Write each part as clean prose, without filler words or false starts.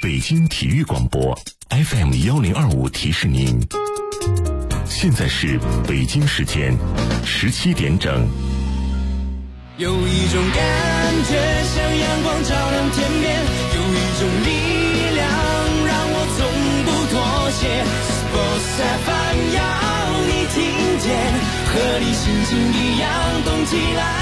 北京体育广播 FM1025提示您，现在是北京时间17点整。 有一种感觉像阳光照亮天边，有一种力量让我从不妥协。Sports FM 要你听见，和你心情一样动起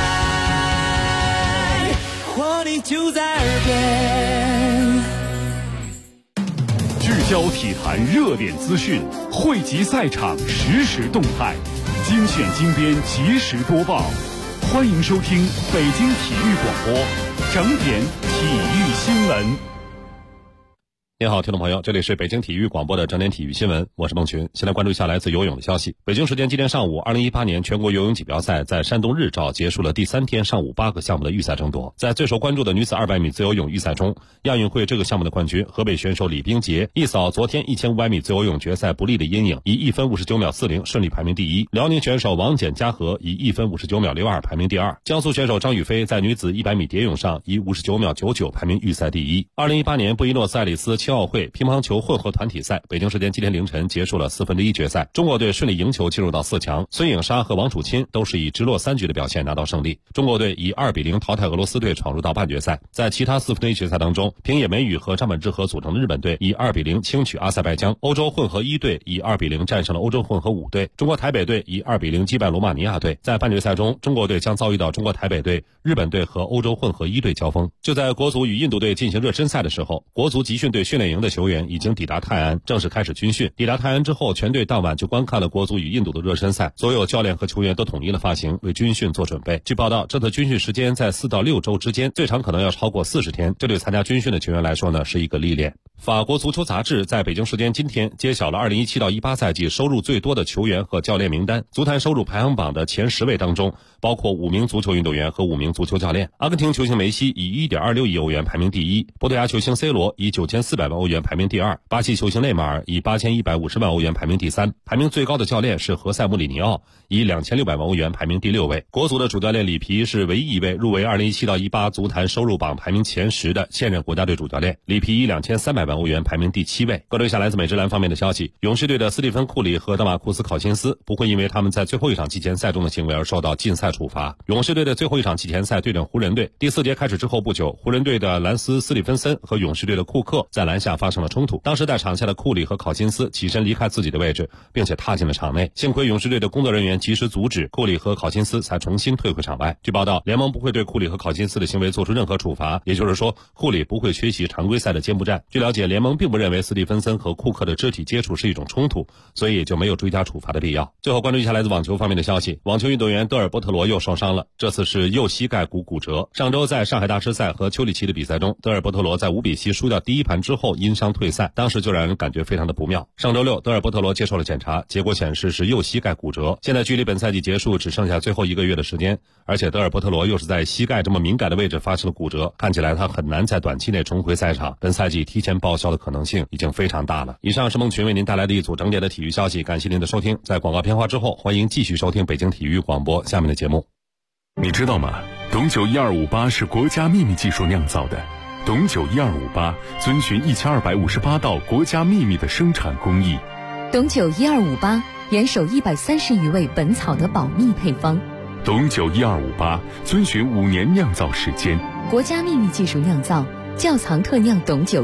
来，活力就在耳边。 聚焦体坛热点资讯，汇集赛场实时动态，精选精编及时播报。欢迎收听北京体育广播整点体育新闻。 您好，听众朋友，这里是北京体育广播的整点体育新闻，我是孟群。先来关注一下来自游泳的消息。北京时间今天上午，2018年全国游泳锦标赛在山东日照结束了第3天上午8个项目的预赛争夺。在最受关注的女子200米自由泳预赛中，亚运会这个项目的冠军河北选手李冰洁一扫昨天1500米自由泳决赛不利的阴影，以1分59秒40顺利排名第一。辽宁选手王简嘉禾以1分59秒62排名第二。江苏选手张雨霏在女子100米蝶泳上以59秒99排名预赛第一。2018年布宜诺斯艾利斯青奥会乒乓球混合团体赛，北京时间今天凌晨结束了1/4决赛，中国队顺利赢球进入到4强，孙颖莎和王楚钦都是以直落3局的表现拿到胜利。中国队以2-0淘汰俄罗斯队，闯入到半决赛。在其他1/4决赛当中，平野美宇和张本智和组成的日本队以2-0轻取阿塞拜疆，欧洲混合1队以2-0战胜了欧洲混合5队，中国台北队以2-0击败罗马尼亚队。在半决赛中，中国队将遭遇到中国台北队、日本队和欧洲混合1队交锋。就在国足与印度队进行热身赛的时候，国足集训队训练营的球员已经抵达泰安，正式开始军训。抵达泰安之后，全队当晚就观看了国足与印度的热身赛，所有教练和球员都统一了发型，为军训做准备。据报道，这次军训时间在4到6周之间，最长可能要超过40天，这对参加军训的球员来说呢，是一个历练。法国足球杂志在北京时间今天揭晓了2017到18赛季收入最多的球员和教练名单。足坛收入排行榜的前10位当中，包括5名足球运动员和5名足球教练。阿根廷球星梅西以 1.26 亿欧元排名第一，葡萄牙球星 C 罗以9400万欧元排名第二，巴西球星内马尔以8150万欧元排名第三。排名最高的教练是何塞·穆里尼奥，以2600万欧元排名第6位。国足的主教练里皮是唯一一位入围2017到18足坛收入榜排名前10的现任国家队主教练，里皮以2300万欧元排名第7位。关注一下来自美职篮方面的消息，勇士队的斯蒂芬·库里和德马库斯·考辛斯不会因为他们在最后一场季前赛中的行为而受到禁赛处罚。勇士队的最后一场季前赛对阵湖人队，第4节开始之后不久，湖人队的兰斯·斯蒂芬森和勇士队的库克在篮下发生了冲突。当时在场下的库里和考辛斯起身离开自己的位置，并且踏进了场内，幸亏勇士队的工作人员及时阻止，库里和考辛斯才重新退回场外。据报道，联盟不会对库里和考辛斯的行为做出任何处罚，也就是说，库里不会缺席常规赛的揭幕战。据了解，联盟并不认为斯蒂芬森和库克的肢体接触是一种冲突，所以也就没有追加处罚的必要。最后关注一下来自网球方面的消息，网球运动员德尔波特罗又受伤了，这次是右膝盖骨折。上周在上海大师赛和丘里奇的比赛中，德尔波特罗在5比7输掉第1盘之后因伤退赛，当时就让人感觉非常的不妙。上周六，德尔波特罗接受了检查，结果显示是右膝盖骨折。现在距离本赛季结束只剩下最后1个月的时间，而且德尔波特罗又是在膝盖这么敏感的位置发生了骨折，看起来他很难在短期内重回赛场，本赛季提前报销的可能性已经非常大了。以上是孟群为您带来的一组整点的体育消息，感谢您的收听。在广告片花之后，欢迎继续收听北京体育广播下面的节目。 你知道吗？董酒1258是国家秘密技术酿造的。董酒1258遵循1258道国家秘密的生产工艺。 董酒1258严守130余味本草的保密配方。 董酒1258遵循5年酿造时间， 国家秘密技术酿造，窖藏特酿董酒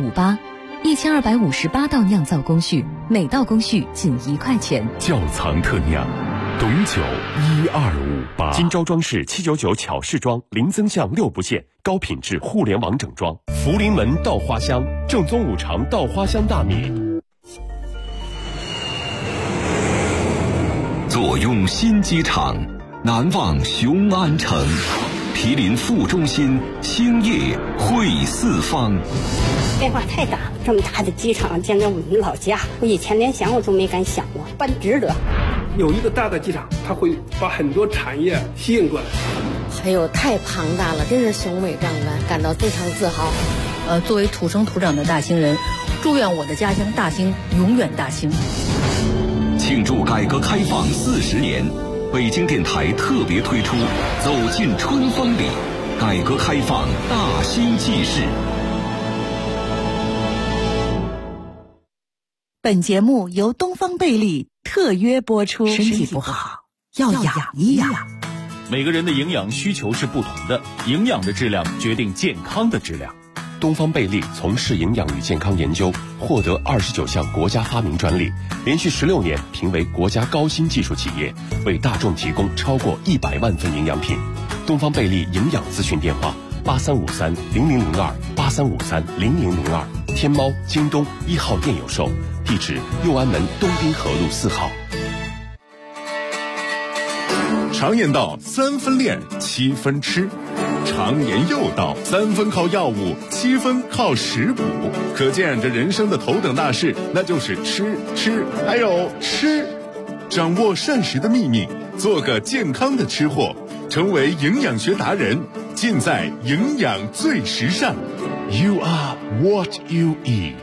1258，1258道酿造工序，每道工序仅1块钱。 窖藏特酿董酒1258。 金招装饰799巧饰装，零增项6不限，高品质互联网整装。福临门稻花香，正宗五常稻花香大米。 坐拥新机场，难忘雄安城。毗邻副中心，兴业汇四方。 变化太大了，这么大的机场，简直我们老家，我以前连想我都没敢想过，办值得。 有一个大的机场，它会把很多产业吸引过来。 哎呦，太庞大了，真是雄伟壮观，感到非常自豪。作为土生土长的大兴人，祝愿我的家乡大兴永远大兴。 庆祝改革开放40年，北京电台特别推出《走进春风里》，改革开放大兴纪事。 本节目由东方贝利特约播出。身体不好要养一养。 每个人的营养需求是不同的，营养的质量决定健康的质量。 东方贝利从事营养与健康研究，获得29项国家发明专利，连续16年评为国家高新技术企业，为大众提供超过100万份营养品。东方贝利营养咨询电话83530002，83530002，天猫、京东1号店有售，地址右安门东滨河路4号。 常言道，3分练，7分吃。常言又道，3分靠药物，7分靠食补。可见这人生的头等大事，那就是吃，还有吃。掌握膳食的秘密，做个健康的吃货，成为营养学达人，尽在营养最时尚。You are what you eat。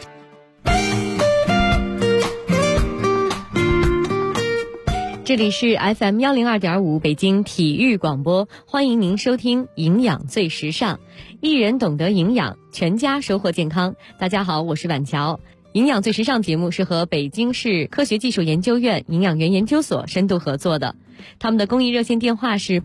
这里是 FM 102.5北京体育广播，欢迎您收听营养最时尚，一人懂得营养，全家收获健康。大家好，我是婉乔。营养最时尚节目是和北京市科学技术研究院营养园研究所深度合作的，他们的公益热线电话是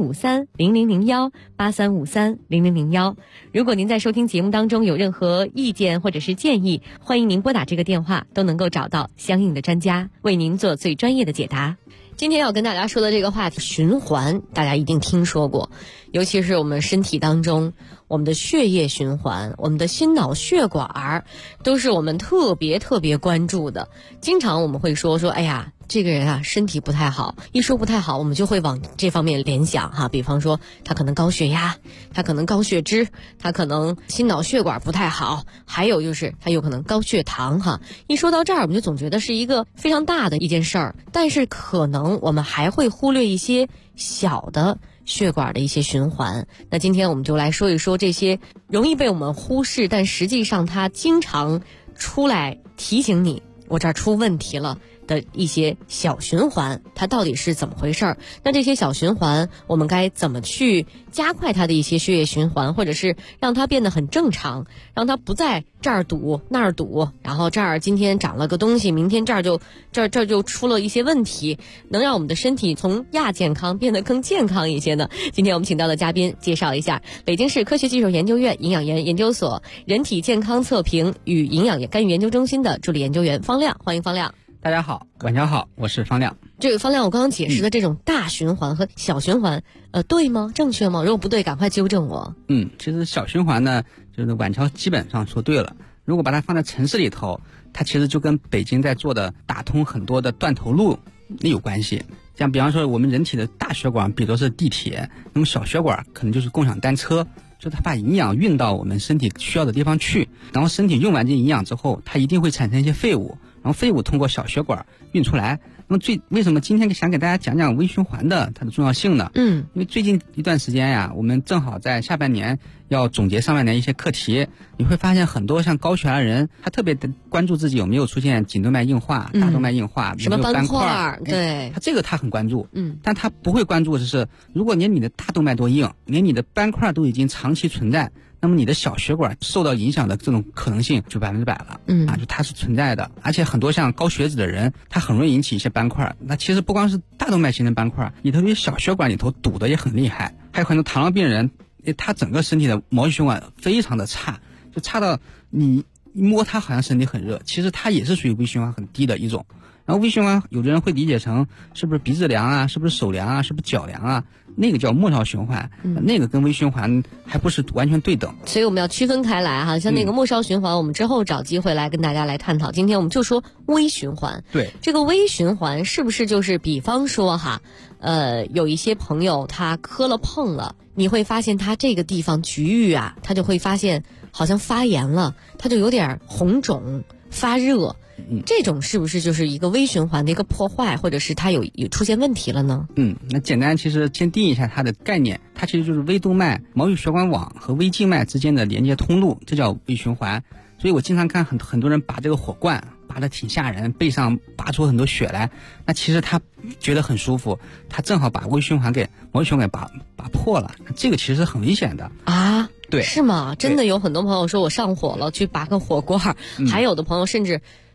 83530001，83530001。如果您在收听节目当中有任何意见或者是建议，欢迎您拨打这个电话，都能够找到相应的专家为您做最专业的解答。今天要跟大家说的这个话题，循环，大家一定听说过，尤其是我们身体当中，我们的血液循环，我们的心脑血管，都是我们特别关注的。经常我们会说，哎呀，这个人啊身体不太好，一说不太好，我们就会往这方面联想哈，比方说他可能高血压，他可能高血脂，他可能心脑血管不太好，还有就是他有可能高血糖哈。一说到这儿，我们就总觉得是一个非常大的一件事儿，但是可能我们还会忽略一些小的血管的一些循环。那今天我们就来说一说这些容易被我们忽视，但实际上它经常出来提醒你我这儿出问题了的一些小循环，它到底是怎么回事儿？那这些小循环我们该怎么去加快它的一些血液循环，或者是让它变得很正常，让它不在这儿堵那儿堵，然后这儿今天长了个东西，明天这儿就出了一些问题，能让我们的身体从亚健康变得更健康一些呢？今天我们请到的嘉宾介绍一下北京市科学技术研究院营养研究所人体健康测评与营养干预研究中心的助理研究员方亮，欢迎方亮。 大家好，晚上好，我是方亮。 这个方亮，我刚刚解释的这种大循环和小循环，对吗？正确吗？如果不对，赶快纠正我。 其实小循环呢，就是晚乔基本上说对了。如果把它放在城市里头，它其实就跟北京在做的打通很多的断头路有关系。像比方说我们人体的大血管，比如是地铁，那么小血管可能就是共享单车，就它把营养运到我们身体需要的地方去，然后身体用完这营养之后，它一定会产生一些废物，然后废物通过小血管运出来。那么为什么今天想给大家讲讲微循环的它的重要性呢？因为最近一段时间呀，我们正好在下半年要总结上半年一些课题，你会发现很多像高血压人，他特别的关注自己有没有出现颈动脉硬化、大动脉硬化， 什么斑块，对， 他很关注，但他不会关注的是，如果连你的大动脉都硬，连你的斑块都已经长期存在，那么你的小血管受到影响的这种可能性就100%了，就它是存在的。而且很多像高血脂的人，他很容易引起一些斑块。那其实不光是大动脉形成斑块，里头有小血管里头堵的也很厉害。还有很多糖尿病人，他整个身体的毛细血管非常的差，就差到你摸他好像身体很热，其实他也是属于微循环很低的一种。然后微循环有的人会理解成是不是鼻子凉啊，是不是手凉啊，是不是脚凉啊，那个叫末梢循环，那个跟微循环还不是完全对等， 所以我们要区分开来哈。像那个末梢循环，我们之后找机会来跟大家来探讨。今天我们就说微循环。 对， 这个微循环是不是就是比方说哈，有一些朋友他磕了碰了，你会发现他这个地方局域啊，他就会发现好像发炎了，他就有点红肿发热。这种是不是就是一个微循环的一个破坏，或者是它有出现问题了呢？ 那简单其实先定义一下它的概念，它其实就是微动脉、毛细血管网和微静脉之间的连接通路，这叫微循环。所以我经常看很多人把这个火罐拔得挺吓人，背上拔出很多血来，那其实他觉得很舒服，他正好把微循环给毛细血管拔破了，这个其实很危险的啊。 对， 是吗？真的有很多朋友说我上火了去拔个火罐，还有的朋友甚至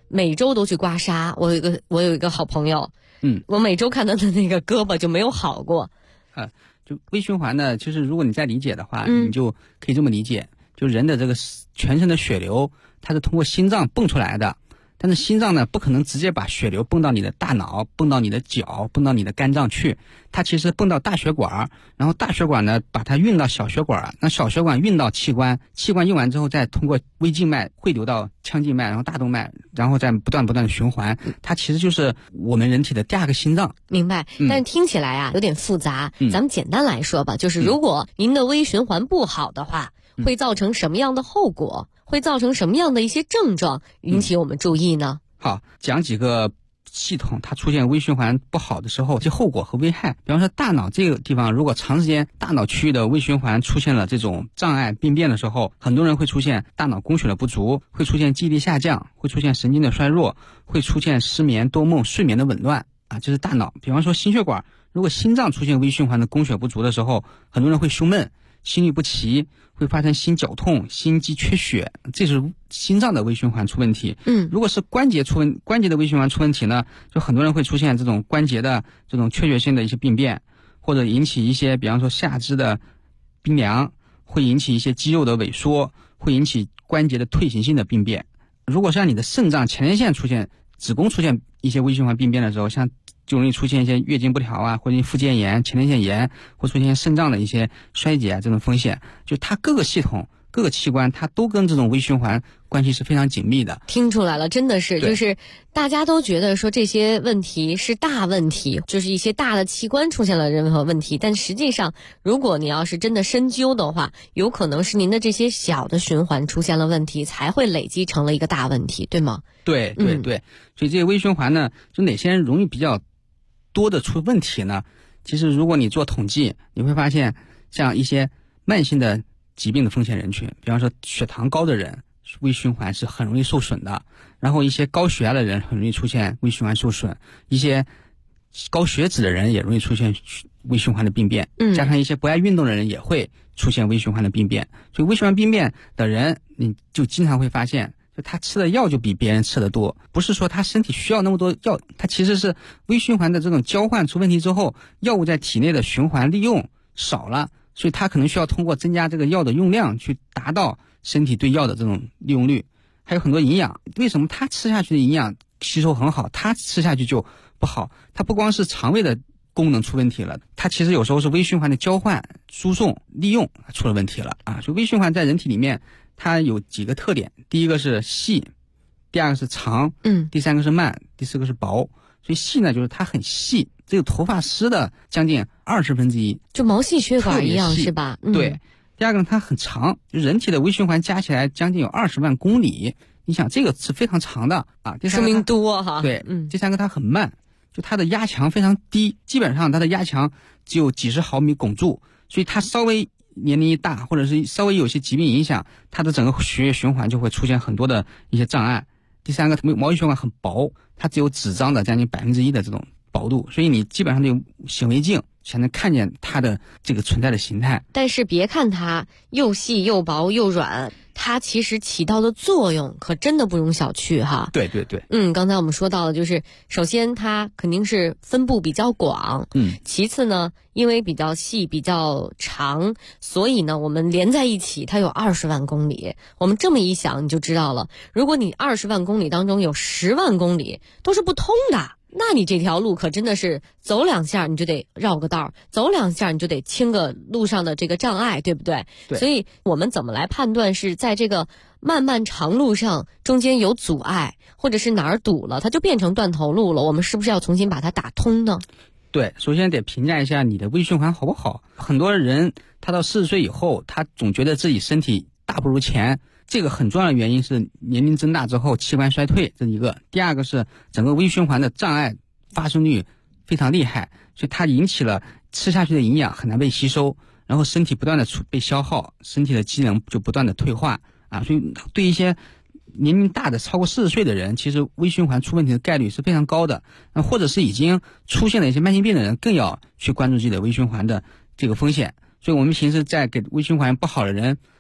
每周都去刮痧。我有一个好朋友，我每周看他的那个胳膊就没有好过。 就微循环呢，其实如果你再理解的话，你就可以这么理解，就人的这个全身的血流，它是通过心脏泵出来的。但是心脏呢，不可能直接把血流泵到你的大脑，泵到你的脚，泵到你的肝脏去，它其实泵到大血管，然后大血管呢把它运到小血管，那小血管运到器官，器官用完之后再通过微静脉汇流到腔静脉，然后大动脉，然后再不断的循环，它其实就是我们人体的第二个心脏。 明白，但是听起来啊有点复杂，咱们简单来说吧，就是如果您的微循环不好的话，会造成什么样的后果？会造成什么样的一些症状引起我们注意呢？ 好，讲几个系统它出现微循环不好的时候，这后果和危害。比方说大脑这个地方，如果长时间大脑区域的微循环出现了这种障碍病变的时候，很多人会出现大脑供血的不足，会出现记忆力下降，会出现神经的衰弱，会出现失眠、多梦、睡眠的紊乱啊，这是大脑。比方说心血管，如果心脏出现微循环的供血不足的时候，很多人会胸闷、心律不齐，会发生心绞痛、心肌缺血，这是心脏的微循环出问题。如果是关节的微循环出问题呢，就很多人会出现这种关节的这种缺血性的一些病变，或者引起一些比方说下肢的冰凉，会引起一些肌肉的萎缩，会引起关节的退行性的病变。如果像你的肾脏、前列腺出现、子宫出现一些微循环病变的时候，像就容易出现一些月经不调啊，或者附件炎、前列腺炎，或出现肾脏的一些衰竭啊，这种风险，就它各个系统、各个器官，它都跟这种微循环关系是非常紧密的。 听出来了，真的是，就是大家都觉得说这些问题是大问题，就是一些大的器官出现了任何问题，但实际上，如果你要是真的深究的话，有可能是您的这些小的循环出现了问题，才会累积成了一个大问题，对吗？ 对，所以这个微循环呢，就哪些人容易比较多的出问题呢？其实如果你做统计，你会发现像一些慢性的疾病的风险人群，比方说血糖高的人，微循环是很容易受损的，然后一些高血压的人很容易出现微循环受损，一些高血脂的人也容易出现微循环的病变，加上一些不爱运动的人也会出现微循环的病变。所以微循环病变的人，你就经常会发现就他吃的药就比别人吃的多，不是说他身体需要那么多药，他其实是微循环的这种交换出问题之后，药物在体内的循环利用少了，所以他可能需要通过增加这个药的用量去达到身体对药的这种利用率。还有很多营养，为什么他吃下去的营养吸收很好，他吃下去就不好？他不光是肠胃的功能出问题了，它其实有时候是微循环的交换、输送、利用出了问题了啊！所以微循环在人体里面它有几个特点，第一个是细，第二个是长，第三个是慢，第四个是薄。所以细呢，就是它很细，只有头发丝的将近1/20， 就毛细血管一样是吧？ 对。第二个呢，它很长，就人体的微循环加起来将近有20万公里，你想这个是非常长的啊。第三个说明多哈。 对，第三个它很慢，就它的压强非常低，基本上它的压强只有几十毫米汞柱，所以它稍微年龄一大，或者是稍微有些疾病影响，它的整个血液循环就会出现很多的一些障碍。第三个，毛细血管很薄，它只有纸张的将近1%的这种薄度，所以你基本上得有显微镜才能看见它的这个存在的形态。 但是别看它又细又薄又软，它其实起到的作用可真的不容小觑哈。 对。 刚才我们说到了，就是首先它肯定是分布比较广，其次呢，因为比较细比较长，所以呢我们连在一起它有20万公里。我们这么一想你就知道了，如果你20万公里当中有10万公里都是不通的，那你这条路可真的是走2下你就得绕个道，走2下你就得清个路上的这个障碍，对不对？ 对。 所以我们怎么来判断是在这个漫漫长路上中间有阻碍，或者是哪儿堵了它就变成断头路了，我们是不是要重新把它打通呢？ 对，首先得评价一下你的微循环好不好。很多人他到40岁以后，他总觉得自己身体大不如前，这个很重要的原因是年龄增大之后器官衰退，这是一个。第二个是整个微循环的障碍发生率非常厉害，所以它引起了吃下去的营养很难被吸收，然后身体不断的被消耗，身体的机能就不断的退化啊。所以对一些年龄大的超过40岁的人，其实微循环出问题的概率是非常高的，或者是已经出现了一些慢性病的人，更要去关注自己的微循环的这个风险。所以我们平时在给微循环不好的人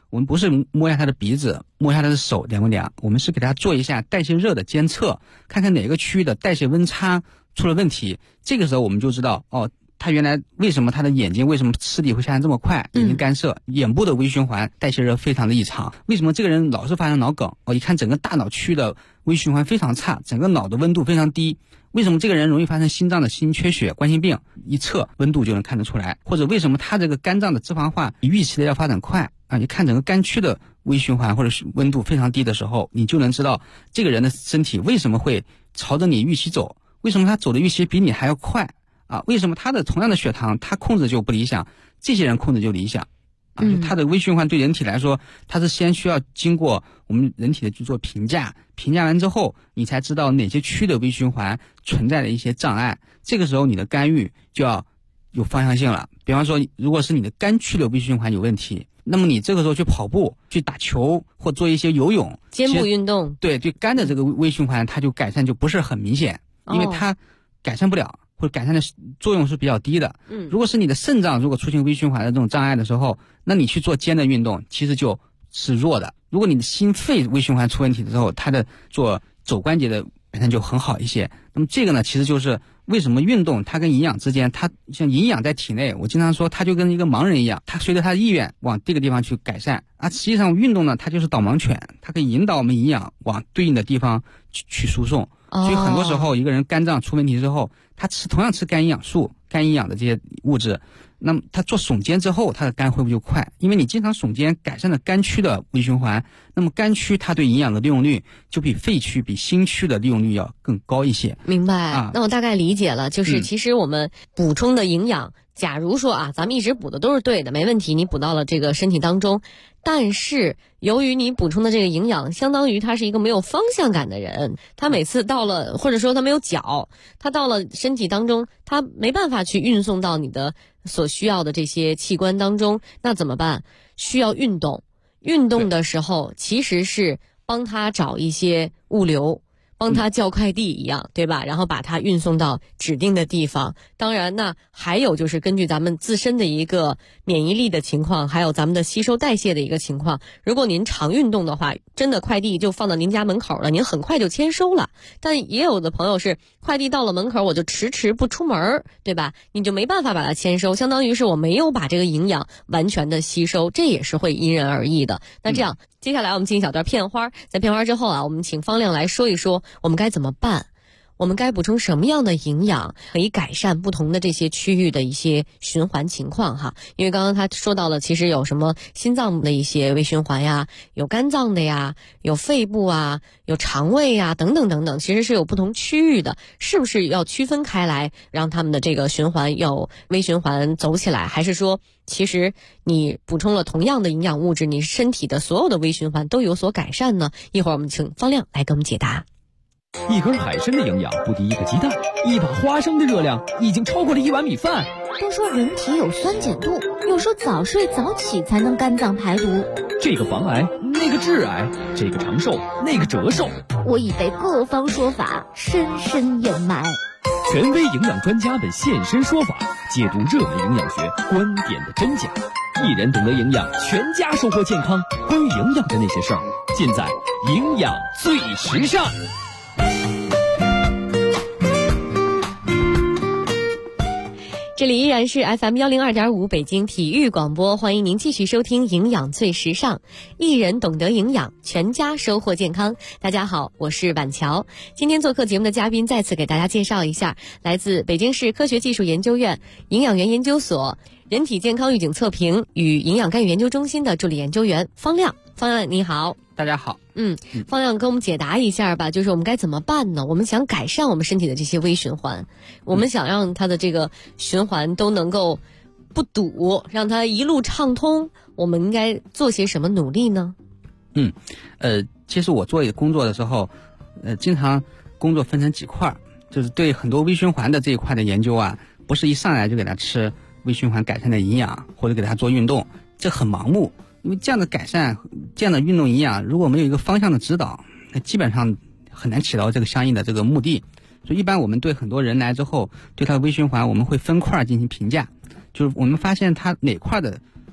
我们不是摸一下他的鼻子，摸一下他的手凉不凉，我们是给他做一下代谢热的监测，看看哪个区域的代谢温差出了问题。这个时候我们就知道，他原来为什么他的眼睛为什么视力会下降这么快，眼睛干涩，眼部的微循环代谢热非常的异常。为什么这个人老是发生脑梗？一看整个大脑区的微循环非常差，整个脑的温度非常低。为什么这个人容易发生心脏的心缺血、冠心病？一测温度就能看得出来。或者为什么他这个肝脏的脂肪化比预期的要发展快啊？你看整个肝区的微循环或者是温度非常低的时候，你就能知道这个人的身体为什么会朝着你预期走，为什么他走的预期比你还要快啊？为什么他的同样的血糖他控制就不理想，这些人控制就理想啊？就他的微循环对人体来说，他是先需要经过我们人体的去做评价，评价完之后你才知道哪些区的微循环存在的一些障碍，这个时候你的干预就要有方向性了。比方说如果是你的肝区的微循环有问题，那么你这个时候去跑步、去打球或做一些游泳、 肩部运动， 对肝的这个微循环它就改善就不是很明显，因为它改善不了，或者改善的作用是比较低的。如果是你的肾脏如果出现微循环的这种障碍的时候，那你去做肩的运动其实就是弱的。如果你的心肺微循环出问题的时候，它的做肘关节的改善就很好一些。那么这个呢，其实就是为什么运动它跟营养之间，它像营养在体内，我经常说它就跟一个盲人一样，它随着他的意愿往这个地方去改善啊。实际上运动呢，它就是导盲犬，它可以引导我们营养往对应的地方去输送。所以很多时候一个人肝脏出问题之后，他同样吃肝营养素、肝营养的这些物质，那么他做耸肩之后，他的肝恢复就快，因为你经常耸肩改善了肝区的微循环，那么肝区它对营养的利用率就比肺区、比心区的利用率要更高一些。 明白那我大概理解了，就是其实我们补充的营养，假如说咱们一直补的都是对的，没问题，你补到了这个身体当中，但是由于你补充的这个营养，相当于他是一个没有方向感的人，他每次到了，或者说他没有脚，他到了身体当中，他没办法去运送到你的所需要的这些器官当中，那怎么办？需要运动。运动的时候其实是帮他找一些物流，帮他叫快递一样，对吧？然后把它运送到指定的地方。当然那还有就是根据咱们自身的一个免疫力的情况，还有咱们的吸收代谢的一个情况，如果您常运动的话，真的快递就放到您家门口了，您很快就签收了。但也有的朋友是快递到了门口我就迟迟不出门，对吧？你就没办法把它签收，相当于是我没有把这个营养完全的吸收，这也是会因人而异的。那这样接下来我们进一小段片花，在片花之后我们请方亮来说一说我们该怎么办，我们该补充什么样的营养可以改善不同的这些区域的一些循环情况哈。因为刚刚他说到了，其实有什么心脏的一些微循环呀，有肝脏的呀，有肺部啊，有肠胃呀，等等等等，其实是有不同区域的，是不是要区分开来，让他们的这个循环有微循环走起来，还是说其实你补充了同样的营养物质，你身体的所有的微循环都有所改善呢？一会儿我们请方亮来给我们解答。 一根海参的营养不敌一个鸡蛋，一把花生的热量已经超过了一碗米饭。 都说人体有酸碱度，有时候早睡早起才能肝脏排毒。 这个防癌，那个致癌，这个长寿，那个折寿。 我已被各方说法深深掩埋。 权威营养专家们现身说法，解读热门营养学观点的真假。一人懂得营养，全家收获健康。关于营养的那些事儿，尽在营养最时尚。 这里依然是 FM 102.5北京体育广播，欢迎您继续收听营养最时尚，一人懂得营养，全家收获健康。大家好，我是板桥。今天做客节目的嘉宾再次给大家介绍一下，来自北京市科学技术研究院营养原研究所人体健康预警测评与营养干预研究中心的助理研究员方亮。方亮你好。 大家好。 方亮给我们解答一下吧，就是我们该怎么办呢？我们想改善我们身体的这些微循环，我们想让它的这个循环都能够不堵，让它一路畅通，我们应该做些什么努力呢？ 其实我做工作的时候，经常工作分成几块，就是对很多微循环的这一块的研究不是一上来就给他吃微循环改善的营养，或者给他做运动，这很盲目。因为这样的改善，这样的运动营养，如果没有一个方向的指导，那基本上很难起到这个相应的这个目的。所以一般我们对很多人来之后，对他的微循环我们会分块进行评价，就是我们发现他哪块的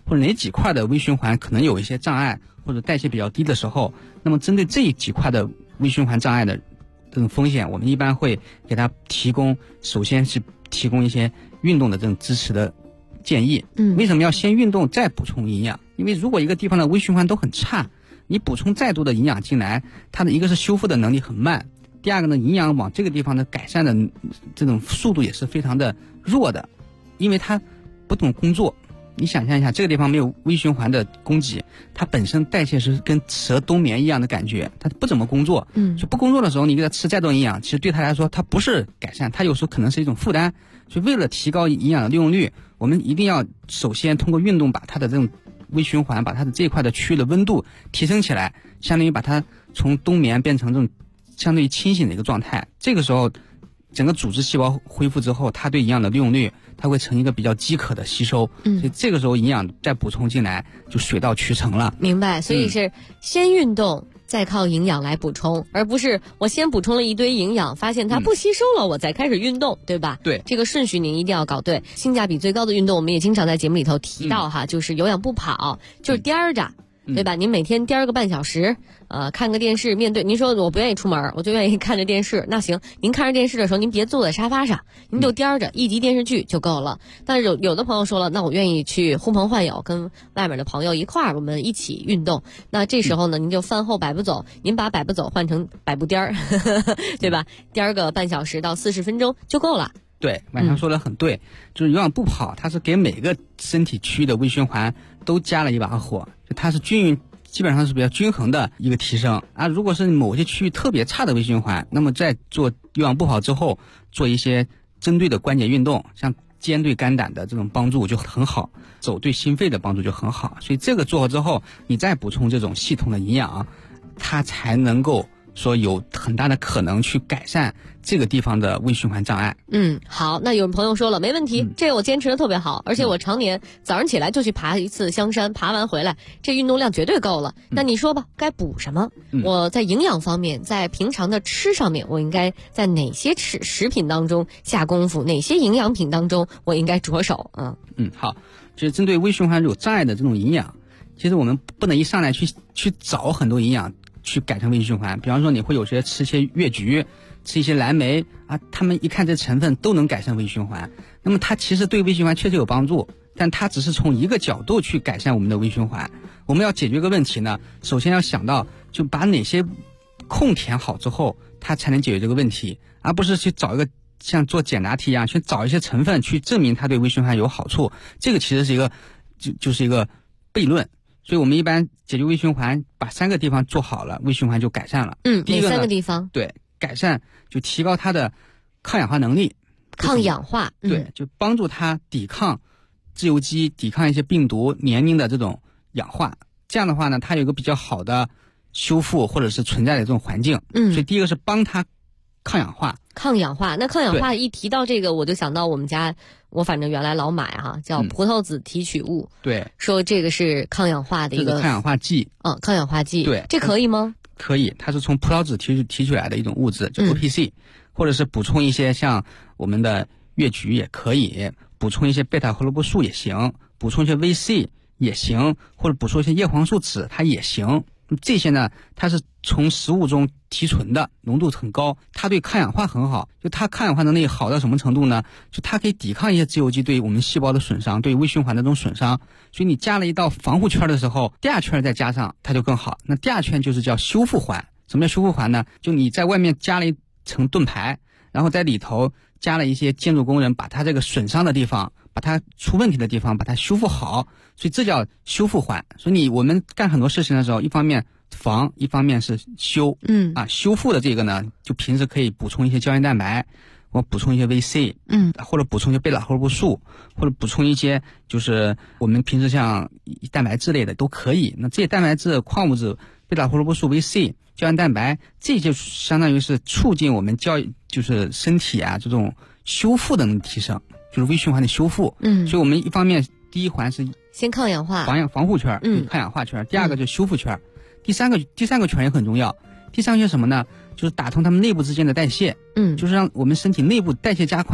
或者哪几块的微循环可能有一些障碍，或者代谢比较低的时候，那么针对这几块的微循环障碍的这种风险，我们一般会给他提供，首先是提供一些运动的这种支持的建议。为什么要先运动再补充营养？因为如果一个地方的微循环都很差，你补充再多的营养进来，它的一个是修复的能力很慢，第二个呢，营养往这个地方的改善的这种速度也是非常的弱的，因为它不懂工作。你想象一下，这个地方没有微循环的供给，它本身代谢是跟蛇冬眠一样的感觉，它不怎么工作。就不工作的时候，你给它吃再多营养，其实对它来说，它不是改善，它有时候可能是一种负担。所以为了提高营养的利用率，我们一定要首先通过运动把它的这种微循环，把它的这一块的区域的温度提升起来，相当于把它从冬眠变成这种相对于清醒的一个状态。这个时候整个组织细胞恢复之后，它对营养的利用率它会成一个比较饥渴的吸收，所以这个时候营养再补充进来就水到渠成了。 明白，所以是先运动再靠营养来补充，而不是我先补充了一堆营养，发现它不吸收了，我再开始运动，对吧？ 对， 这个顺序您一定要搞对。性价比最高的运动，我们也经常在节目里头提到哈，就是有氧不跑，就是颠着。对吧？您每天颠个半小时，看个电视，面对您说我不愿意出门，我就愿意看着电视。那行，您看着电视的时候，您别坐在沙发上，您就颠着一集电视剧就够了。但是有的朋友说了，那我愿意去呼朋唤友，跟外面的朋友一块儿，我们一起运动。那这时候呢，您就饭后百步走，您把百步走换成百步颠儿，对吧？颠个半小时到40分钟就够了。 对，晚上说的很对，就是有氧不跑，它是给每个身体区域的微循环都加了一把火，就它是基本上是比较均衡的一个提升啊。如果是某些区域特别差的微循环，那么在做有氧不跑之后，做一些针对的关节运动，像肩对肝胆的这种帮助就很好，走对心肺的帮助就很好。所以这个做好之后，你再补充这种系统的营养，它才能够说有很大的可能去改善这个地方的微循环障碍。 好，那有朋友说了，没问题，这个我坚持的特别好，而且我常年早上起来就去爬一次香山，爬完回来，这运动量绝对够了。那你说吧，该补什么？我在营养方面，在平常的吃上面，我应该在哪些食品当中下功夫？哪些营养品当中我应该着手？ 好，就是针对微循环有障碍的这种营养，其实我们不能一上来去找很多营养去改善微循环。比方说你会有些吃一些越橘，吃一些蓝莓啊，他们一看这成分都能改善微循环，那么它其实对微循环确实有帮助，但它只是从一个角度去改善我们的微循环。我们要解决一个问题呢，首先要想到就把哪些空填好之后，它才能解决这个问题，而不是去找一个像做简答题一样去找一些成分去证明它对微循环有好处。这个其实是一个就是一个悖论。所以我们一般解决微循环，把3个地方做好了，微循环就改善了。 第一个哪3个地方？ 对，改善就提高它的抗氧化能力。 抗氧化， 对，就帮助它抵抗自由基，抵抗一些病毒、黏凝的这种氧化。这样的话呢，它有一个比较好的修复或者是存在的这种环境。所以第一个是帮它抗氧化。 抗氧化，那抗氧化一提到这个，我就想到我们家，我反正原来老买哈，叫葡萄籽提取物。 对， 说这个是抗氧化的一个抗氧化剂。 抗氧化剂。 对， 这可以吗？ 可以，它是从葡萄籽提取来的一种物质，叫 OPC，或者是补充一些像我们的越橘也可以，补充一些贝塔胡萝卜素也行，补充一些 VC 也行，或者补充一些叶黄素酯它也行。这些呢，它是从食物中提纯的，浓度很高，它对抗氧化很好。就它抗氧化能力好到什么程度呢？就它可以抵抗一些自由基对我们细胞的损伤，对微循环的这种损伤。所以你加了一道防护圈的时候，第2圈再加上它就更好。那第2圈就是叫修复环。什么叫修复环呢？就你在外面加了一层盾牌，然后在里头加了一些建筑工人，把它这个损伤的地方，把它出问题的地方把它修复好，所以这叫修复环。所以我们干很多事情的时候，一方面防，一方面是修。修复的这个呢，就平时可以补充一些胶原蛋白，或补充一些 VC，或者补充一些贝塔胡萝卜素，或者补充一些就是我们平时像蛋白质类的都可以。那这些蛋白质、矿物质、贝塔胡萝卜素、VC、胶原蛋白，这就相当于是促进我们就是身体啊这种修复的提升，就是微循环的修复。所以我们一方面第一环是先抗氧化， 防护圈，抗氧化圈。第2个就是修复圈，第三个圈也很重要。第3个圈什么呢？就是打通它们内部之间的代谢。就是让我们身体内部代谢加快，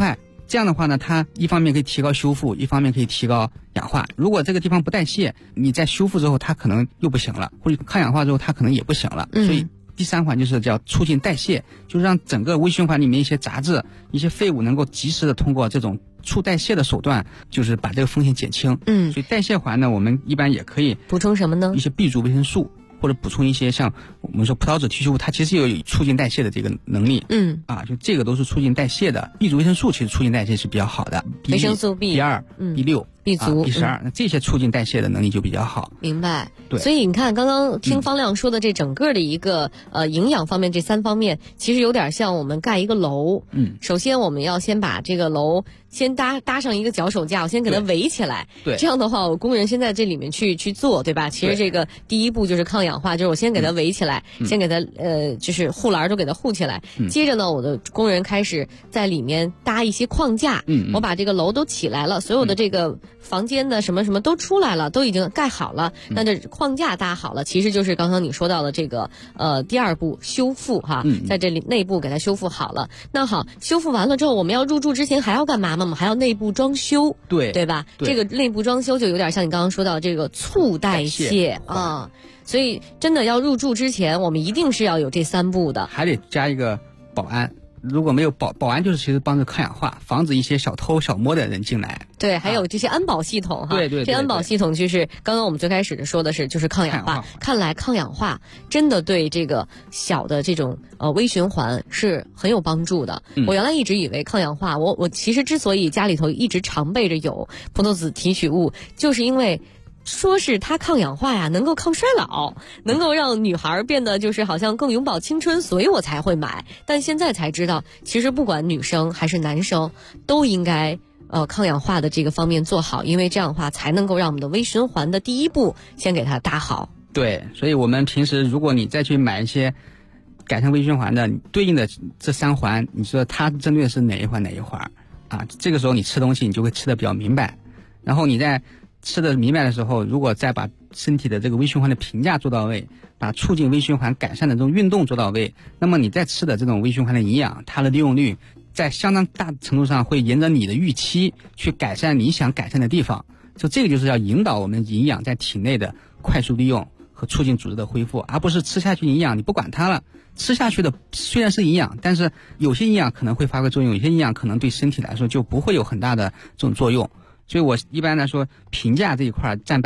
这样的话呢，它一方面可以提高修复，一方面可以提高氧化。如果这个地方不代谢，你在修复之后它可能又不行了，或者抗氧化之后它可能也不行了。所以第3环就是叫促进代谢，就是让整个微循环里面一些杂质、一些废物能够及时的通过这种促代谢的手段，就是把这个风险减轻。所以代谢环呢，我们一般也可以补充什么呢？ 一些 B 族维生素，或者补充一些像我们说葡萄籽提取物，它其实有促进代谢的这个能力。就这个都是促进代谢的。B 族维生素其实促进代谢是比较好的， 维生素 B2、B6、 B 族、 B12，那这些促进代谢的能力就比较好。 明白。 对， 所以你看，刚刚听方亮说的这整个的一个营养方面这3方面，其实有点像我们盖一个楼。首先我们要先把这个楼先搭上一个脚手架，我先给它围起来。 对， 这样的话，我工人先在这里面去做，对吧？其实这个第一步就是抗氧化，就是我先给它围起来，先给它就是护栏都给它护起来。接着呢，我的工人开始在里面搭一些框架。我把这个楼都起来了，所有的这个房间的什么什么都出来了，都已经盖好了。那这框架搭好了，其实就是刚刚你说到的这个第2步修复哈，在这里内部给它修复好了。那好，修复完了之后，我们要入住之前还要干嘛吗？我们还要内部装修，对吧？这个内部装修就有点像你刚刚说到这个促代谢啊。所以真的要入住之前，我们一定是要有这3步的， 还得加一个保安。如果没有保安，就是其实帮着抗氧化，防止一些小偷小摸的人进来。 对，还有这些安保系统哈。 对， 这安保系统就是刚刚我们最开始说的是就是抗氧化。看来抗氧化真的对这个小的这种微循环是很有帮助的。我原来一直以为抗氧化，我其实之所以家里头一直常备着有葡萄籽提取物，就是因为说是它抗氧化呀，能够抗衰老，能够让女孩变得就是好像更永葆青春，所以我才会买。但现在才知道，其实不管女生还是男生，都应该抗氧化的这个方面做好，因为这样的话才能够让我们的微循环的第一步先给它搭好。 对，所以我们平时如果你再去买一些改善微循环的对应的这3环，你说它针对的是哪一环啊？这个时候你吃东西你就会吃得比较明白，然后你在吃的明白的时候，如果再把身体的这个微循环的评价做到位，把促进微循环改善的这种运动做到位，那么你在吃的这种微循环的营养，它的利用率在相当大程度上会沿着你的预期去改善你想改善的地方。就这个就是要引导我们营养在体内的快速利用和促进组织的恢复，而不是吃下去营养你不管它了。吃下去的虽然是营养，但是有些营养可能会发挥作用，有些营养可能对身体来说就不会有很大的这种作用。所以我一般来说，评价这一块占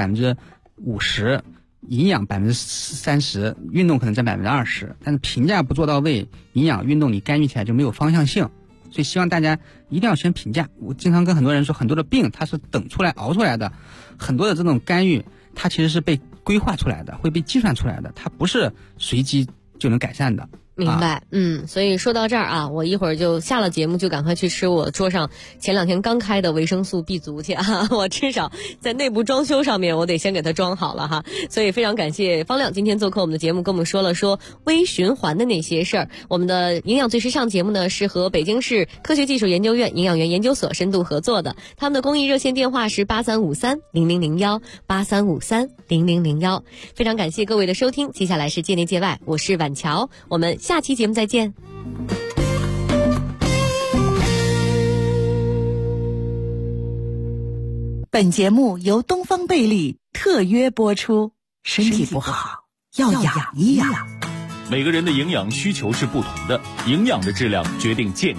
50%，营养30%，运动可能占20%。但是评价不做到位，营养运动你干预起来就没有方向性。所以希望大家一定要先评价。我经常跟很多人说，很多的病它是等出来熬出来的，很多的这种干预它其实是被规划出来的，会被计算出来的，它不是随机就能改善的。 明白，所以说到这儿啊，我一会儿就下了节目就赶快去吃我桌上前2天刚开的维生素 B 族去啊！我至少在内部装修上面我得先给它装好了哈。所以非常感谢方亮今天做客我们的节目，跟我们说了微循环的那些事儿。我们的营养最时尚节目呢是和北京市科学技术研究院营养员研究所深度合作的，他们的公益热线电话是83530001 83530001。非常感谢各位的收听，接下来是界内界外，我是婉乔，我们下期节目再见。 本节目由东方贝利特约播出。身体不好，要养一养。 每个人的营养需求是不同的，营养的质量决定健康。